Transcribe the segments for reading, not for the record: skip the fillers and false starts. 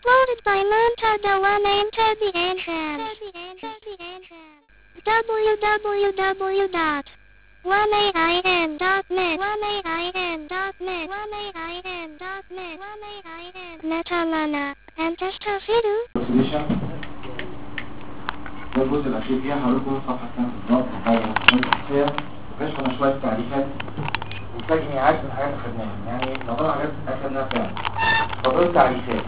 Uploaded by Montada One Enter the Entrance. www.1ain.net Netalana and Testafidu. ده الجزء الأخير فيها هقولكم صفحة كام بالظبط حاجة مهمة وكشفنا شوية تعريفات وتجميعات من حاجات أخدناها يعني نظام حاجات أخدناها فعلا فضل تعريفات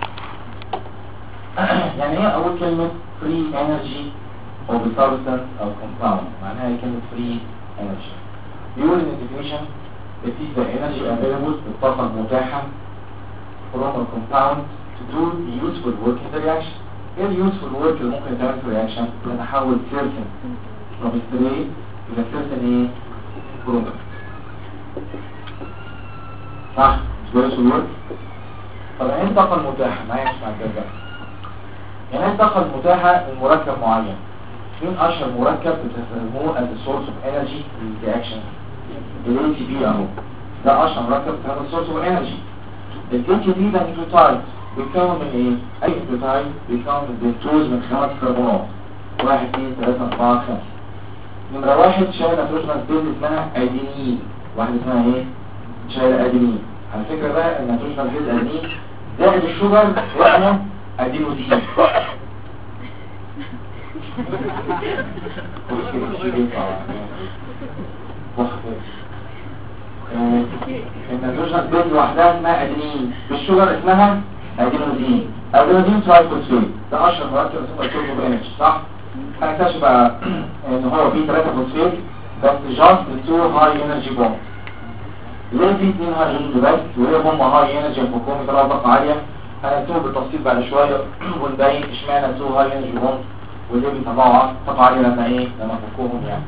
يعني هي أول كلمة free energy أو substance أو compound معناها هي كلمة free energy بيقول إن definition that is the energy available الطاقة المتاحة from a compound to do the useful work in the reaction. ايه اليوسفول ورك اللي ممكن يتعمل في الرياكشن؟ ان احول سيرتن from straight الى سيرتن ايه؟ برودكت صح؟ مش ده اليوسفول ورك؟ طب يعني ايه الطاقة المتاحة؟ معايا مش مع الجزء يعني ايه الطاقة المتاحة لمركب معين؟ مين اشهر مركب بتستخدموه as a source of energy في الرياكشن؟ ال ATP اهو ده اشهر مركب بتستخدم source of energy. ال ATP ده نيوكليوتايد بيتكون من ايه؟ اي نيوكليوتايد بيتكون من بنتوز من 5 كربونات 1 2 3 4 5 نمرة 1 شايلة نيتروجينوس بيز اسمها ادينين واحدة اسمها ايه؟ شايلة ادينين على فكرة بقى النيتروجينوس بيز ادينين زائد الشوجر اسمه ادينوزين النيتروجينوس بيز لوحدها اسمها ادينين بالشوجر اسمها ادينوزين ترايفوسفيت ده اشهر مركب اسمه التوربو انرجي صح؟ هنكتشف بقى ان هو فيه 3 فوسفيت بس جاست 2 هاي انرجي بوند ليه فيه 2 هاي انرجي بس وهي هم هاي انرجي ينفكوهم يطلعوا طاقه عاليه هنكتبه بالتفصيل بعد شويه ونبين اشمعنى 2 هاي انرجي بوند وليه بيطلعوا طاقه عاليه لما ينفكوهم يعني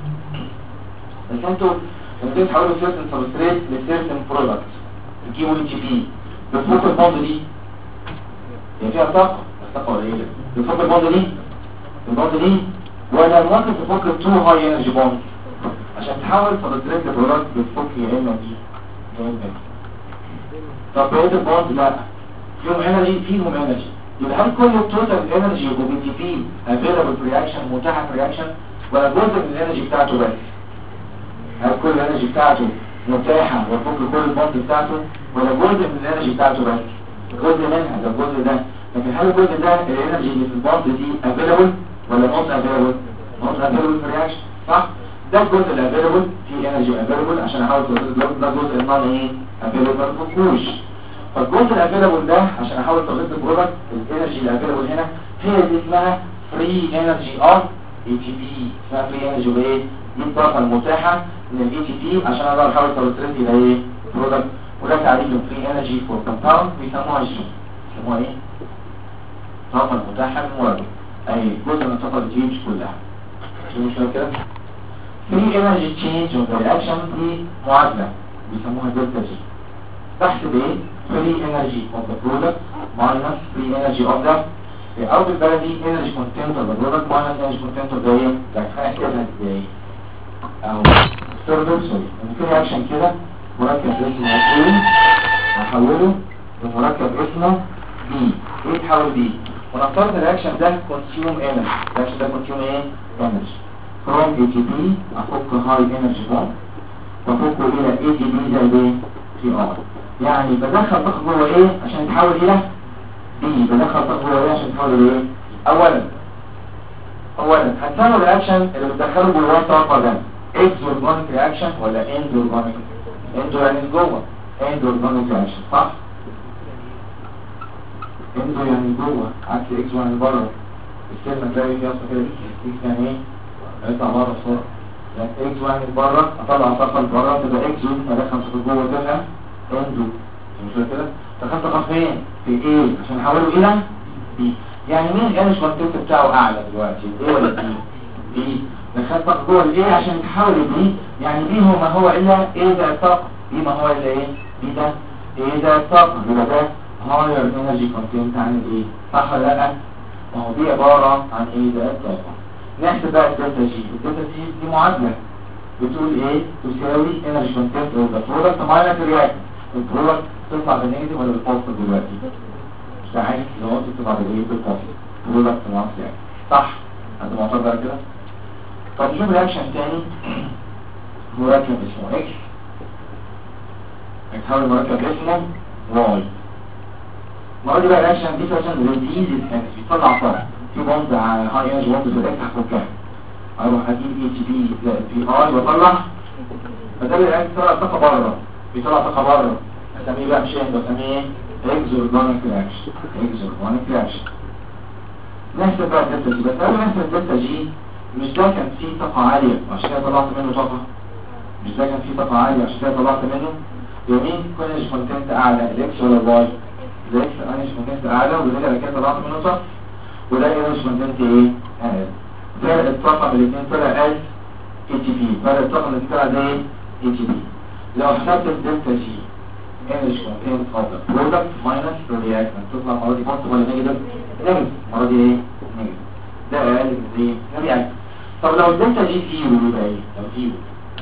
بس انتوا لما تحولوا سيرتن سبستريت لسيرتن برودكت الكيمو تي بي بتفك البوند دي يعني فيها طاقة الطاقة قليلة بتفك البوند دي ولا ممكن تفك 2 هاي انرجي بوند عشان تحاول سبستريت لبرودكت بتفك يا اما دي يا اما دي طب بقية البوند لا فيهم انرجي يبقى هل كل التوتال انرجي وبي تي بي افيلابل في رياكشن متاحة في رياكشن ولا جزء من الانرجي بتاعته بس هل كل الانرجي بتاعته متاحة وفك كل البوند بتاعته ولا جزء من الانرجي بتاعته بس جزء منها ده الجزء ده لكن هل الجزء ده الانرجي اللي في البوند دي افيلابل ولا نوت افيلابل في رياكشن صح ده الجزء اللي افيلابل في انرجي افيلابل عشان احاول توصل ده الجزء اللي نون ايه افيلابل ما تفكوش فالجزء الافيلابل ده عشان احاول توصل البرودكت الانرجي اللي افيلابل هنا هي اللي اسمها فري انرجي اوف اي تي بي اسمها فري انرجي بايه دي الطاقه المتاحه من الاي تي بي عشان اقدر احاول توصل الى ايه برودكت وده تعريف الفري انرجي فور كومباوند بيسموها جي بيسموها ايه الطاقه المتاحه للمركب اي جزء من الطاقه اللي مش كلها مش كده فري انرجي تشينج اوف رياكشن دي معادله بيسموها دلتا جي تحسب ايه فري انرجي اوف ذا برودكت ماينس فري انرجي اوف ذا او بالبلدي انرجي كونتنت اوف ذا برودكت ماينس انرجي كونتنت اوف ذا ايه ده هنحسبها ازاي اهو سوري في رياكشن كده مركب اسمه A هحوله لمركب اسمه B ايه تحول B ونفترض الرياكشن ده كونسيوم انرجي الرياكشن ده كونسيوم ايه انرجي from ATP افك هاي انرجي بوند وافكه الى ATP زائد ايه PR يعني بدخل طاقه جوه ايه عشان تحول الى B بدخل طاقه جوه ايه عشان تحول الى ايه اولا هتسموا الرياكشن اللي بتدخله جوه الطاقه ده اكزورجونيك رياكشن ولا اندورجونيك اندور يعني جوه اندورجونيك رياكشن صح اندور يعني جوه عكس اكس يعني بره الكلمه تلاقي فيها اصلا كده اكس يعني ايه هيطلع بره بسرعه يعني اكس يعني بره اطلع طاقه لبره تبقى اكس ادخل طاقه جوه تبقى اندور مش كده دخلت طاقه فين في ايه عشان احوله الى بي يعني مين الانرجي كونتنت بتاعه اعلى دلوقتي ايه ولا بي دخلت طاقه جوه الايه عشان تحول البي يعني بي هو ما هو الا ايه ده الطاقه بي ما هو الا ايه بي ده ايه ده الطاقه يبقى ده هاير انرجي كونتنت عن الايه صح ولا لا ما هو دي عباره عن ايه ده الطاقه نحسب بقى الدلتا جي دي معادله بتقول ايه تساوي انرجي كونتنت اوف ذا برودكت ماينس الرياكتنت البرودكت تطلع بالنيجاتيف ولا بالبوزيتيف دلوقتي ساعات لو انت بتبقى بالايه بالكوفي برودكت ماركس يعني صح عند معتبر بقى كده. طب نشوف رياكشن تاني مركب اسمه اكس هيتحول مركب اسمه واي. المره دي بقى رياكشن دي عشان ريديز الاكس بيطلع طاقه في بوند هاي انرجي بوند في الاكس هفكها اروح اجيب اي تي بي زائد بي اي واطلع فده الاكس طلع طاقه بره بيطلع طاقه بره اسميه بقى مش اند اسميه اكزورجونيك رياكشن اكزورجونيك رياكشن. نحسب بقى الدلتا جي بس قبل ما نحسب الدلتا جي مش ده كان فيه طاقه عاليه عشان كده طلعت منه طاقه مش ده كان فيه طاقه عاليه عشان كده طلعت منه يومين كونج كونتنت اعلى الاكس ولا الواي الاكس انرج كونتنت اعلى وده كده طلعت منه طاقه وده انرج كونتنت ايه اقل فرق الطاقه من الاثنين طلع اقل اي تي بي فرق الطاقه من الاثنين طلع زي اي تي بي. لو حسبت الدلتا جي انرج كونتنت اوف ذا برودكت ماينس الرياكتنت تطلع المره دي بوزيتيف ولا نيجاتيف؟ نيجاتيف المره دي ايه؟ نيجاتيف ده اقل من ايه؟ الرياكتنت. طب لو الدلتا جي زيرو يبقى ايه؟ لو زيرو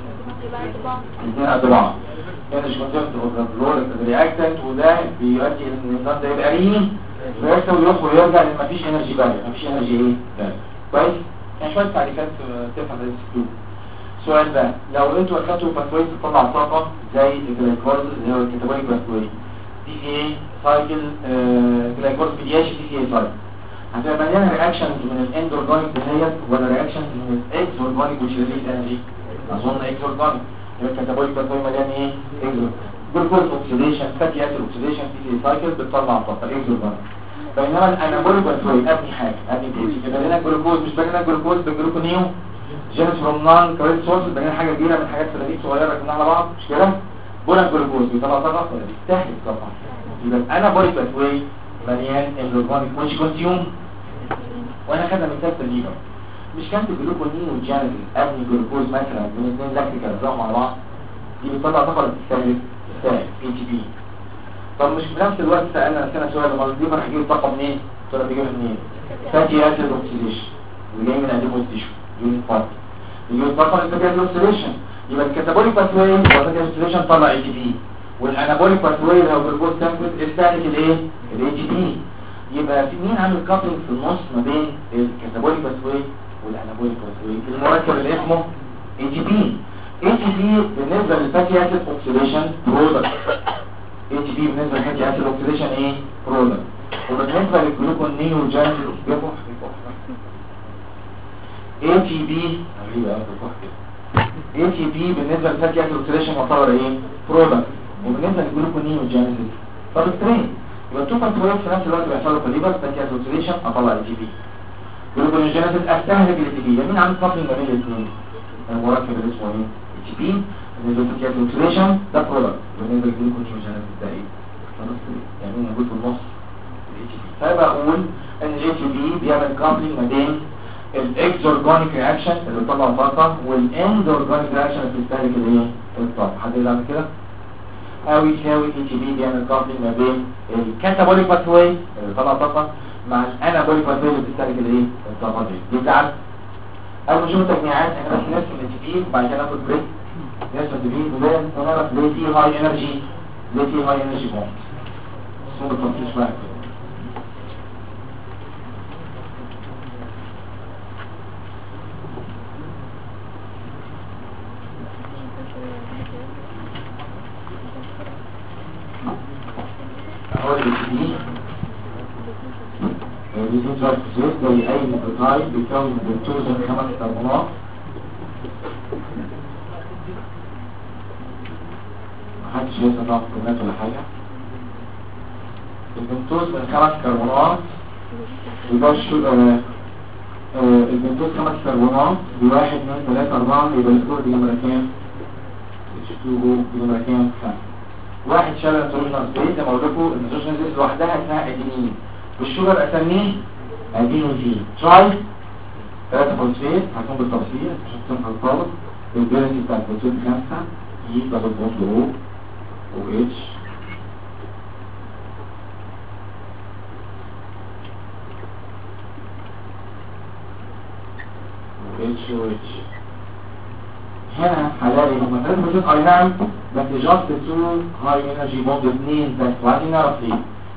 الاثنين قد بعض انرج كونتنت اوف ذا برودكت الرياكتنت وده بيؤدي ان النظام ده يبقى ريني ويرسل ويروح ويرجع لان مفيش انرجي بقى مفيش انرجي ايه؟ بقى كويس؟ يعني شويه تعريفات تفهم الاسلوب. سؤال بقى لو انتوا اخدتوا باثوي تطلع طاقه زي الجلايكوز اللي هو الكاتابوليك باثوي دي سي اي سايكل جلايكوز بدياشي دي سي اي سايكل هتبقى مليانه رياكشنز من الاندورجانيك دهيت ولا رياكشنز من الاكسورجانيك which release energy؟ اظن اكسورجانيك يبقى الكاتابوليك باثوي مليان ايه؟ اكسور جلوكوز اوكسيديشن فاتي اسيد اوكسيديشن دي سي اي سايكل بتطلع طاقه اكسورجانيك. بينما الانابوليك باثوي ابني حاجه ابني بروتين يبقى لنا جلوكوز مش بقى لنا جلوكوز بالجلوكونيو جينس فروم نان كاريت سورس بين حاجه كبيره من حاجات سلاليك صغيره ركبناها على بعض مش كده بولا جلوكوز بيطلع طاقه ولا بيستهلك طاقه يبقى انا بوريك باثوي مليان اندوجانيك ويتش كونسيوم وانا خدها مثال في الليفر مش كانت جلوكونين وجانس ابني جلوكوز مثلا من اثنين لاكتيكال ضغط على بعض دي بتطلع طاقه ولا بتستهلك اي تي بي. طب مش في نفس الوقت سالنا نفسنا سؤال لما الليفر هيجيب طاقه منين؟ ترى بيجيبها منين؟ فاتي اسيد اوكسيديشن وجاي من اديبوز تيشو يونت بارت يجي طاقه الفاتي اوكسيديشن يبقى الكاتابوليك باثوي والفاتي اوكسيديشن طلع اي تي بي والانابوليك باثوي لو جلوكوز تمبرت استهلك الايه؟ الاي تي بي. يبقى في مين عامل كابلنج في النص ما بين الكاتابوليك باثوي والانابوليك باثوي المركب اللي اسمه اي تي بي. اي تي بي بالنسبه للفاتي اسيد اوكسيديشن برودكت اي تي بي بالنسبه للفاتي اسيد اوكسيديشن ايه؟ برودكت وبالنسبه للجلوكون نيوجينيسيس بيفوح اي تي بي اي تي بي بالنسبه للفاتي اسيد اوكسيديشن يعتبر ايه؟ برودكت وبالنسبه للجلوكون نيوجينيسيس فبالتالي يبقى تو كنترول في نفس الوقت بيحصلوا في الليفر فاتي اسيد اوكسيديشن اطلع اي تي بي جلوكون نيوجينيسيس استهلك الاي تي بي مين عامل كابلنج ما بين الاثنين؟ المركب اللي اسمه ايه؟ اي تي بي بالنسبه للفاتي اسيد اوكسيديشن ده برودكت بالنسبه للجلوكون نيوجينيسيس ده ايه؟ يعني موجود في النص الاي تي بي. فبقول ان الاي تي بي بيعمل كابلنج ما بين الاكسورجانيك رياكشن اللي بتطلع طاقه والاندورجانيك رياكشن اللي بتستهلك الايه؟ الطاقه. حد يعمل كده؟ او يساوي اي تي بي بيعمل كابلنج ما بين الكاتابوليك باثوي اللي بتطلع طاقه مع الانابوليك باثوي اللي بتستهلك الايه؟ الطاقه دي تعال اول ما نشوف التجميعات احنا بس نرسم الاي تي بي وبعد كده ناخد بريك نرسم الاي تي بي ونعرف ليه في هاي انرجي ليه في هاي انرجي بوند اسمه بالتفصيل شويه. زي اي نيوكليوتايد بيكون من 5 كربونات محدش لسه ضغط كربونات ولا حاجه البنتوز من 5 كربونات يبقى البنتوز 5 كربونات ب1 2 3 4 يبقى السكور دي نمره كام؟ H2O دي نمره كام؟ 5. واحد شال النيتروجين سبيس زي ما قلت لكم النيتروجين سبيس لوحدها اسمها ادينين والشجر اسميه ادينوزين تراي 3 فوسفيت هكون بالتفصيل عشان تفهم الطالب البيرنسي بتاع الفوسفيت 5 اي دبل بوند او اتش اتش هنا هلاقي هما 3 اي نعم بس جاست 2 هاي انرجي بوند 2 بس وعايزين نعرف ليه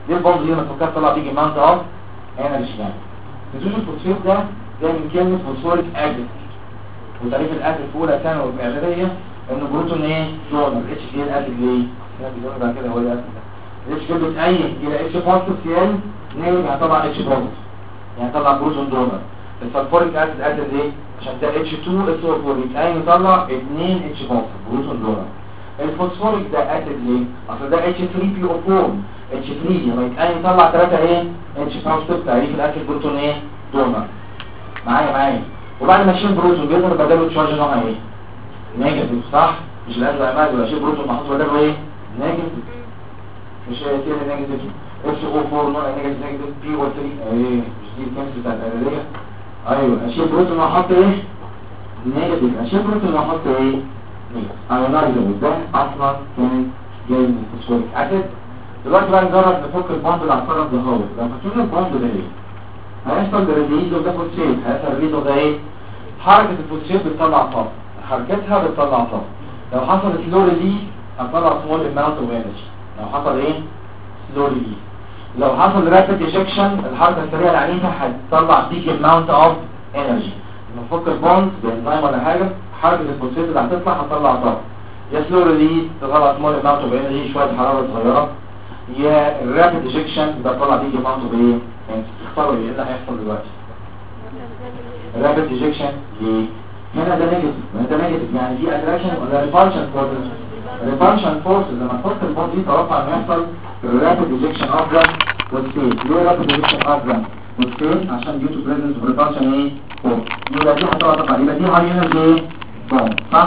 دي البوند دي لما تفكها تطلع بيج اماونت اوف انرجي يعني. نتوش الفوسفيت ده جاي من كلمه فوسفوريك اسيد، وتعريف الاسيد في اولى ثانوي والاعداديه انه بروتون ايه؟ دونر. اتش دي الاسيد ليه؟ كده بيقولوا بعد كده هو ايه الاسيد ده؟ الاتش كده بتأين الى اتش بوزيتيف سيال نيجاتيف هيطلع اتش بوزيتيف، يعني هيطلع بروتون دونر. السلفوريك اسيد اسيد ايه؟ عشان ده اتش 2 اس او 4 يتأين يطلع 2 اتش بوزيتيف بروتون دونر. الفوسفوريك ده اسيد ليه؟ اصل ده اتش 3 بي او 4 اتش 3 لما يتأين يطلع 3 ايه؟ اتش بوزيتيف. تعريف الاسيد بروتون ايه؟ دونر. معايا وبعد ما اشيل بروتون بيقدر بداله تشارج نوعها ايه؟ نيجاتيف صح؟ مش لازم عماد ولا اشيل بروتون محطوط بداله ايه؟ نيجاتيف. مش هيصير نيجاتيف اتش او 4 نوع نيجاتيف بي او 3 ايه مش دي الكيمستري بتاعت الاعداديه. ايوه اشيل بروتون واحط ايه؟ نيجاتيف. اشيل بروتون واحط ايه؟ نيجاتيف. ايونايزر ده اصلا كان جاي من الفوسفوريك اسيد. دلوقتي بقى نجرب نفك البوند اللي على الطرف ده هو. لو فكينا البوند ده ايه؟ هيحصل ريليز اوف ده فوسفيت. هيحصل ريليز اوف ده ايه؟ حركه الفوسفيت بتطلع طاقه، حركتها بتطلع طاقه. لو حصل سلو ريليز هتطلع سمول اماونت اوف انرجي. لو حصل ايه؟ سلو ريليز. لو حصل رابيد ايجكشن الحركه السريعه العنيفه هتطلع بيج اماونت اوف انرجي. لما نفك البوند بانزيم ولا حاجه حركه الفوسفيت اللي هتطلع هتطلع طاقه. يا سلو ريليز تطلع سمول اماونت اوف انرجي شويه حراره صغيره، يا الرابيد ايجكشن ده طلع بيج اماونت اوف ايه؟ يعني تختاروا ايه اللي هيحصل دلوقتي؟ رابيد ايجكشن ليه؟ هنا ده نيجاتيف، ده نيجاتيف يعني في اتراكشن ولا ريبالشن فورسز. ريبالشن فورسز لما تحط البوند دي توقع انه يحصل رابيد ايجكشن اوف ذا فوسفيت. ليه رابيد ايجكشن اوف ذا فوسفيت؟ عشان ديو تو بريزنس اوف ريبالشن ايه؟ فورس. يبقى دي هتوقع يبقى دي هاي انرجي بوند صح؟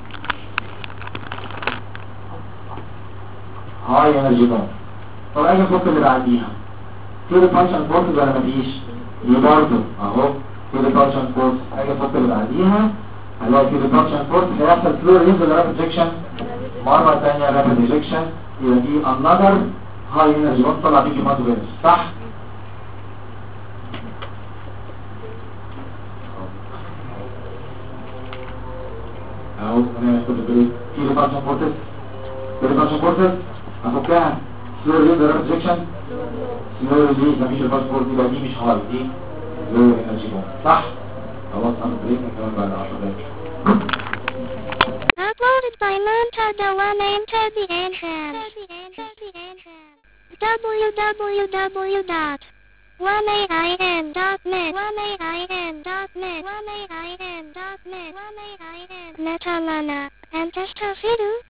هاي انرجي بوند. طب اجي افك اللي بعديها في ريبالشن فورسز ولا مفيش؟ دي برضه اهو في ريبالشن فورس. اجي افك اللي بعديها هنلاقي في ريبالشن فورس هيحصل فلو ريليز ولا رابيد ايجكشن؟ مره ثانيه رابيد ايجكشن. يبقى دي انذر هاي انرجي بوند طلع بيجي ماتو بينس صح؟ اهو انا كنت بقول في ريبالشن فورس. في ريبالشن فورس افكها سلو ريليز ولا رابيد ايجكشن؟ سلو ريليز. مفيش ريبالشن فورس يبقى دي مش هاي، دي لو انرجي بوند صح؟ خلاص انا بريك كمان بعد 10 دقايق. Uploaded by Manta Dewana into the entrance. www.1ain.net Metalana and Testafidu.